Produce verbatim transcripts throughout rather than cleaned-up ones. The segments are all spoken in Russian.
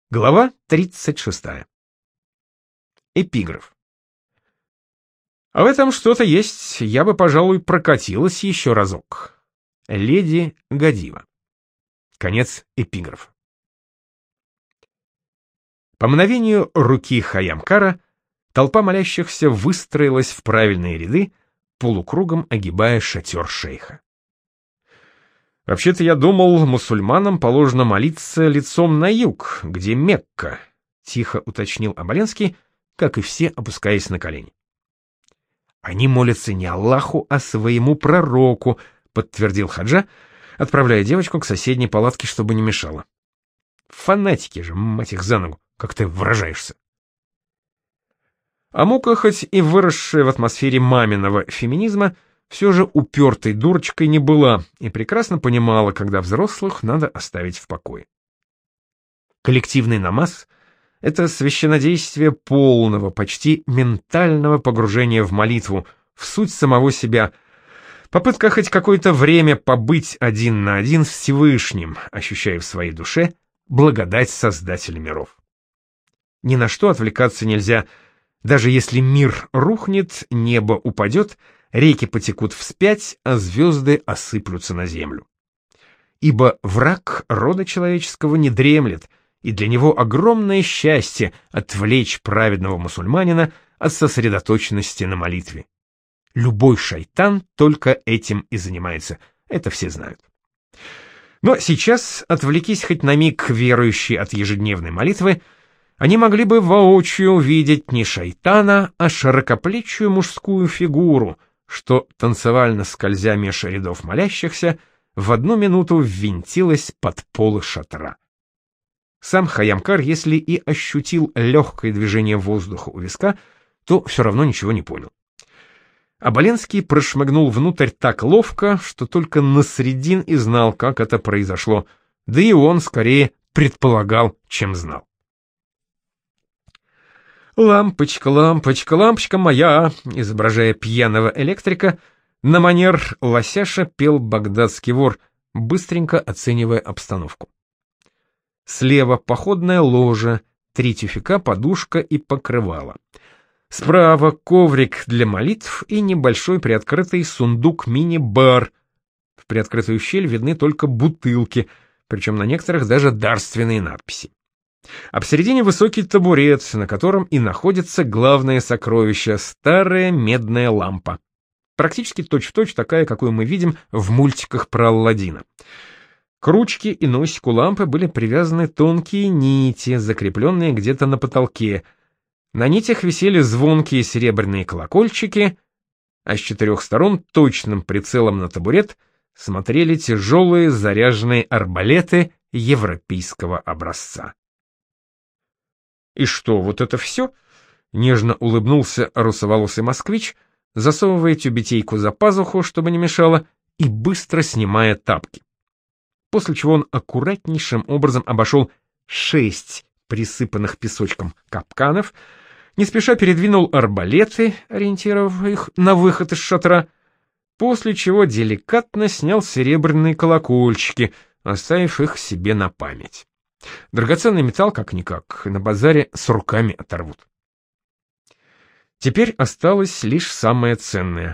Глава тридцать шестая. Эпиграф. А в этом что-то есть, я бы, пожалуй, прокатилась еще разок. Леди Годива. Конец эпиграфа. По мгновению руки Хайямкара толпа молящихся выстроилась в правильные ряды, полукругом огибая шатер шейха. «Вообще-то я думал, мусульманам положено молиться лицом на юг, где Мекка», — тихо уточнил Оболенский, как и все, опускаясь на колени. «Они молятся не Аллаху, а своему пророку», — подтвердил Хаджа, отправляя девочку к соседней палатке, чтобы не мешала. «Фанатики же, мать их за ногу, как ты выражаешься». А Мука, хоть и выросшая в атмосфере маминого феминизма, все же упертой дурочкой не была и прекрасно понимала, когда взрослых надо оставить в покое. Коллективный намаз — это священнодействие полного, почти ментального погружения в молитву, в суть самого себя, попытка хоть какое-то время побыть один на один с Всевышним, ощущая в своей душе благодать Создателя миров. Ни на что отвлекаться нельзя, даже если мир рухнет, небо упадет, реки потекут вспять, а звезды осыплются на землю. Ибо враг рода человеческого не дремлет, и для него огромное счастье отвлечь праведного мусульманина от сосредоточенности на молитве. Любой шайтан только этим и занимается, это все знают. Но сейчас, отвлекись хоть на миг верующие от ежедневной молитвы, они могли бы воочию увидеть не шайтана, а широкоплечую мужскую фигуру, что, танцевально скользя меж рядов молящихся, в одну минуту ввинтилась под полы шатра. Сам Хайямкар, если и ощутил легкое движение воздуха у виска, то все равно ничего не понял. Оболенский прошмыгнул внутрь так ловко, что только Насреддин и знал, как это произошло, да и он скорее предполагал, чем знал. «Лампочка, лампочка, лампочка моя», изображая пьяного электрика, на манер лосяша пел багдадский вор, быстренько оценивая обстановку. Слева походная ложа, три тюфяка, подушка и покрывало. Справа коврик для молитв и небольшой приоткрытый сундук мини-бар. В приоткрытую щель видны только бутылки, причем на некоторых даже дарственные надписи. А посередине высокий табурет, на котором и находится главное сокровище — старая медная лампа. Практически точь-в-точь такая, какую мы видим в мультиках про Аладдина. К ручке и носику лампы были привязаны тонкие нити, закрепленные где-то на потолке. На нитях висели звонкие серебряные колокольчики, а с четырех сторон точным прицелом на табурет смотрели тяжелые заряженные арбалеты европейского образца. «И что, вот это все?» — нежно улыбнулся русоволосый москвич, засовывая тюбетейку за пазуху, чтобы не мешало, и быстро снимая тапки. После чего он аккуратнейшим образом обошел шесть присыпанных песочком капканов, не спеша передвинул арбалеты, ориентировав их на выход из шатра, после чего деликатно снял серебряные колокольчики, оставив их себе на память. Драгоценный металл, как-никак, на базаре с руками оторвут. Теперь осталось лишь самое ценное.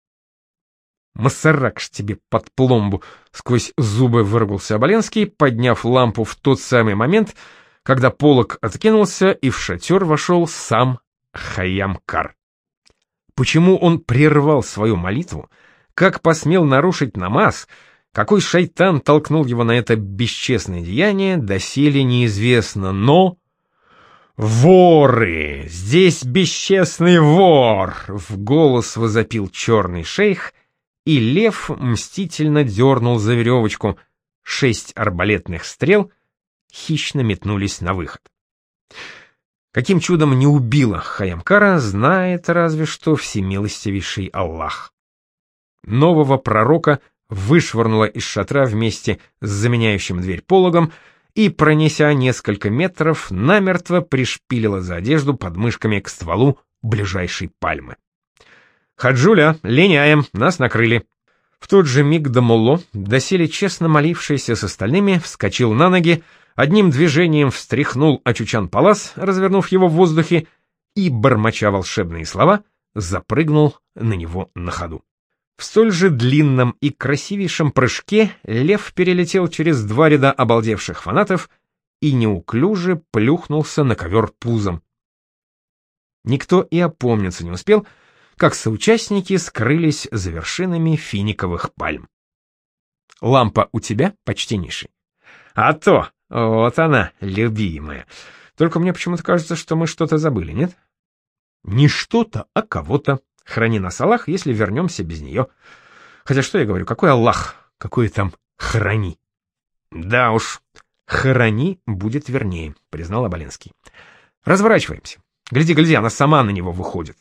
«Масарак ж тебе под пломбу!» — сквозь зубы выругался Оболенский, подняв лампу в тот самый момент, когда полог откинулся, и в шатер вошел сам Хайямкар. Почему он прервал свою молитву, как посмел нарушить намаз, какой шайтан толкнул его на это бесчестное деяние, доселе неизвестно, но... «Воры! Здесь бесчестный вор!» — в голос возопил черный шейх, и лев мстительно дернул за веревочку. Шесть арбалетных стрел хищно метнулись на выход. Каким чудом не убило Хайямкара, знает разве что всемилостивейший Аллах. Нового пророка вышвырнула из шатра вместе с заменяющим дверь пологом и, пронеся несколько метров, намертво пришпилила за одежду подмышками к стволу ближайшей пальмы. «Хаджуля, линяем, нас накрыли». В тот же миг Дамулло, доселе честно молившийся с остальными, вскочил на ноги, одним движением встряхнул Очучан-Палас, развернув его в воздухе, и, бормоча волшебные слова, запрыгнул на него на ходу. В столь же длинном и красивейшем прыжке лев перелетел через два ряда обалдевших фанатов и неуклюже плюхнулся на ковер пузом. Никто и опомниться не успел, как соучастники скрылись за вершинами финиковых пальм. «Лампа у тебя, почтеннейший?» «А то! Вот она, любимая! Только мне почему-то кажется, что мы что-то забыли, нет?» «Не что-то, а кого-то. Храни нас Аллах, если вернемся без нее. Хотя что я говорю, какой Аллах? Какой там храни?» «Да уж, храни будет вернее», — признал Оболенский. «Разворачиваемся. Гляди, гляди, она сама на него выходит».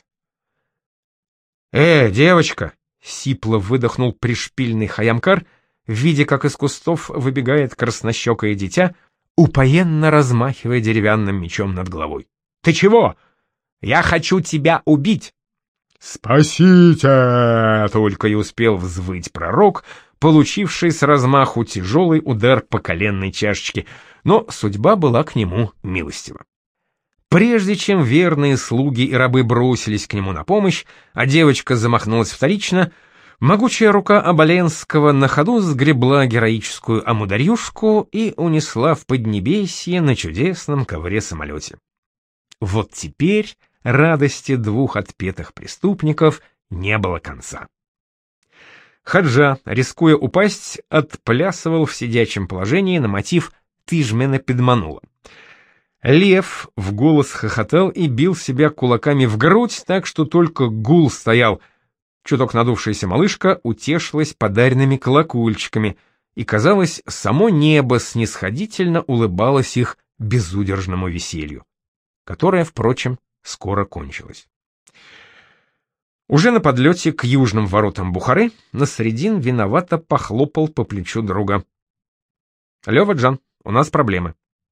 «Э, девочка!» — сипло выдохнул пришпильный Хаямкар, видя, как из кустов выбегает краснощекое дитя, упоенно размахивая деревянным мечом над головой. «Ты чего? Я хочу тебя убить!» «Спасите!» — только и успел взвыть пророк, получивший с размаху тяжелый удар по коленной чашечке, но судьба была к нему милостива. Прежде чем верные слуги и рабы бросились к нему на помощь, а девочка замахнулась вторично, могучая рука Оболенского на ходу сгребла героическую амударюшку и унесла в поднебесье на чудесном ковре-самолете. Вот теперь радости двух отпетых преступников не было конца. Хаджа, рискуя упасть, отплясывал в сидячем положении на мотив «Ты ж меня подманула». Лев в голос хохотал и бил себя кулаками в грудь, так что только гул стоял. Чуток надувшаяся малышка утешилась подаренными колокольчиками, и, казалось, само небо снисходительно улыбалось их безудержному веселью, которое, впрочем, скоро кончилось. Уже на подлете к южным воротам Бухары Насреддин виновато похлопал по плечу друга. «Лёва-джан, у нас проблемы».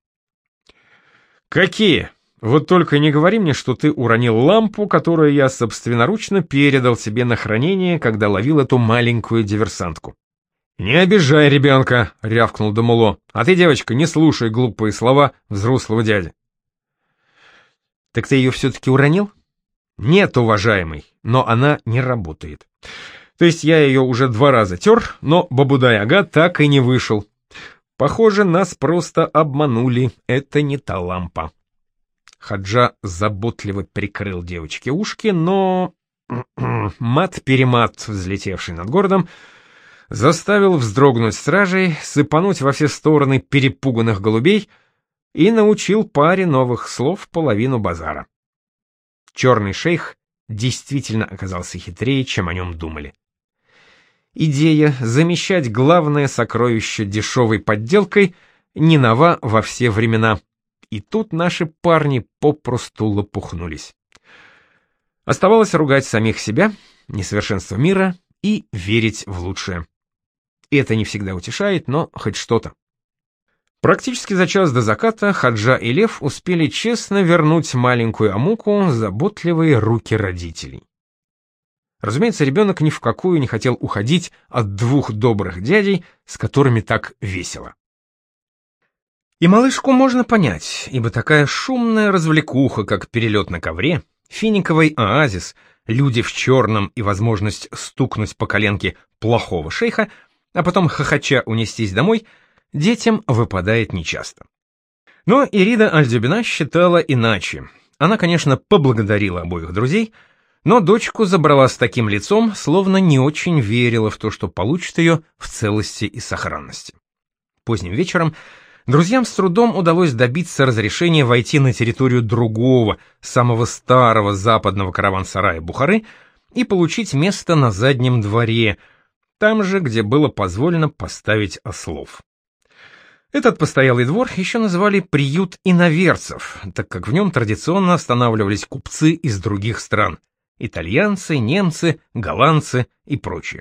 «Какие? Вот только не говори мне, что ты уронил лампу, которую я собственноручно передал тебе на хранение, когда ловил эту маленькую диверсантку». «Не обижай ребенка», — рявкнул Дамуло, — «а ты, девочка, не слушай глупые слова взрослого дяди». «Так ты ее все-таки уронил?» «Нет, уважаемый, но она не работает. То есть я ее уже два раза тер, но Бабудай-ага так и не вышел. Похоже, нас просто обманули, это не та лампа». Хаджа заботливо прикрыл девочке ушки, но мат-перемат, взлетевший над городом, заставил вздрогнуть стражей, сыпануть во все стороны перепуганных голубей и научил паре новых слов половину базара. Черный шейх действительно оказался хитрее, чем о нем думали. Идея замещать главное сокровище дешевой подделкой не нова во все времена, и тут наши парни попросту лопухнулись. Оставалось ругать самих себя, несовершенство мира и верить в лучшее. Это не всегда утешает, но хоть что-то. Практически за час до заката Хаджа и Лев успели честно вернуть маленькую Амуку в заботливые руки родителей. Разумеется, ребенок ни в какую не хотел уходить от двух добрых дядей, с которыми так весело. И малышку можно понять, ибо такая шумная развлекуха, как перелет на ковре, финиковый оазис, люди в черном и возможность стукнуть по коленке плохого шейха, а потом хохоча унестись домой, детям выпадает нечасто. Но Ирида Аль-Дзюбина считала иначе. Она, конечно, поблагодарила обоих друзей, но дочку забрала с таким лицом, словно не очень верила в то, что получит ее в целости и сохранности. Поздним вечером друзьям с трудом удалось добиться разрешения войти на территорию другого, самого старого западного караван-сарая Бухары и получить место на заднем дворе, там же, где было позволено поставить ослов. Этот постоялый двор еще называли «приют иноверцев», так как в нем традиционно останавливались купцы из других стран – итальянцы, немцы, голландцы и прочие.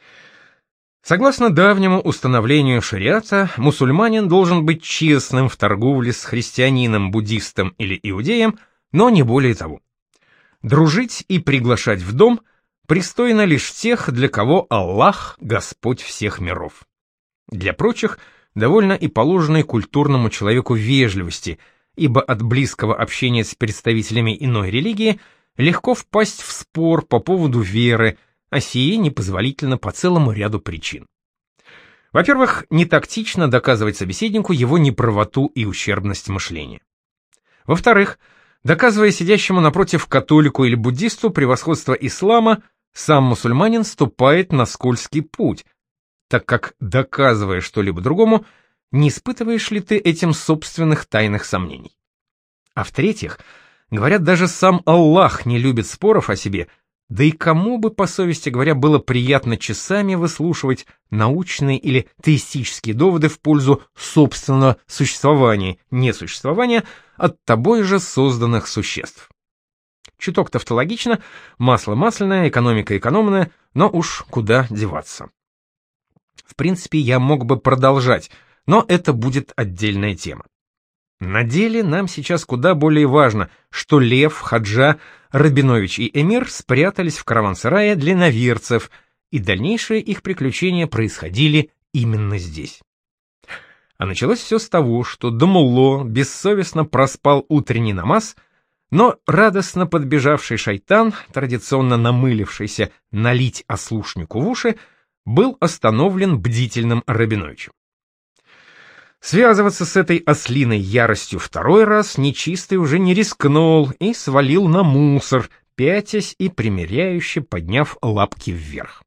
Согласно давнему установлению шариата, мусульманин должен быть честным в торговле с христианином, буддистом или иудеем, но не более того. Дружить и приглашать в дом пристойно лишь тех, для кого Аллах – Господь всех миров. Для прочих довольно и положенной культурному человеку вежливости, ибо от близкого общения с представителями иной религии легко впасть в спор по поводу веры, а сие непозволительно по целому ряду причин. Во-первых, не тактично доказывать собеседнику его неправоту и ущербность мышления. Во-вторых, доказывая сидящему напротив католику или буддисту превосходство ислама, сам мусульманин ступает на скользкий путь, так как, доказывая что-либо другому, не испытываешь ли ты этим собственных тайных сомнений. А в-третьих, говорят, даже сам Аллах не любит споров о себе, да и кому бы, по совести говоря, было приятно часами выслушивать научные или теистические доводы в пользу собственного существования, несуществования от тобой же созданных существ. Чуток тавтологично, масло масляное, экономика экономная, но уж куда деваться. В принципе, я мог бы продолжать, но это будет отдельная тема. На деле нам сейчас куда более важно, что Лев, Хаджа, Рабинович и Эмир спрятались в караван-сарае для иноверцев, и дальнейшие их приключения происходили именно здесь. А началось все с того, что Дамулло бессовестно проспал утренний намаз, но радостно подбежавший шайтан, традиционно намылившийся налить ослушнику в уши, был остановлен бдительным Рабиновичем. Связываться с этой ослиной яростью второй раз нечистый уже не рискнул и свалил на мусор, пятясь и примиряюще подняв лапки вверх.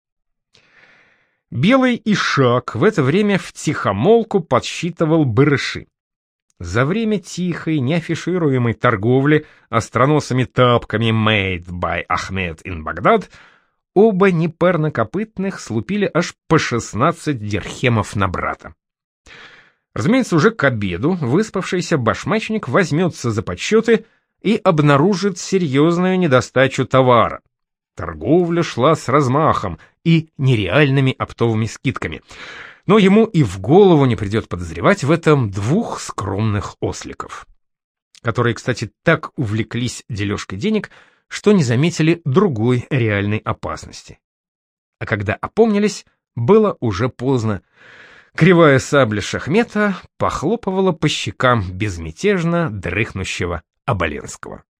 Белый Ишак в это время втихомолку подсчитывал барыши. За время тихой, неафишируемой торговли остроносыми тапками «Made by Ahmed in Baghdad» оба непарнокопытных слупили аж по шестнадцать дирхемов на брата. Разумеется, уже к обеду выспавшийся башмачник возьмется за подсчеты и обнаружит серьезную недостачу товара. Торговля шла с размахом и нереальными оптовыми скидками. Но ему и в голову не придет подозревать в этом двух скромных осликов, которые, кстати, так увлеклись дележкой денег, что не заметили другой реальной опасности. А когда опомнились, было уже поздно. Кривая сабля Шахмета похлопывала по щекам безмятежно дрыхнущего Оболенского.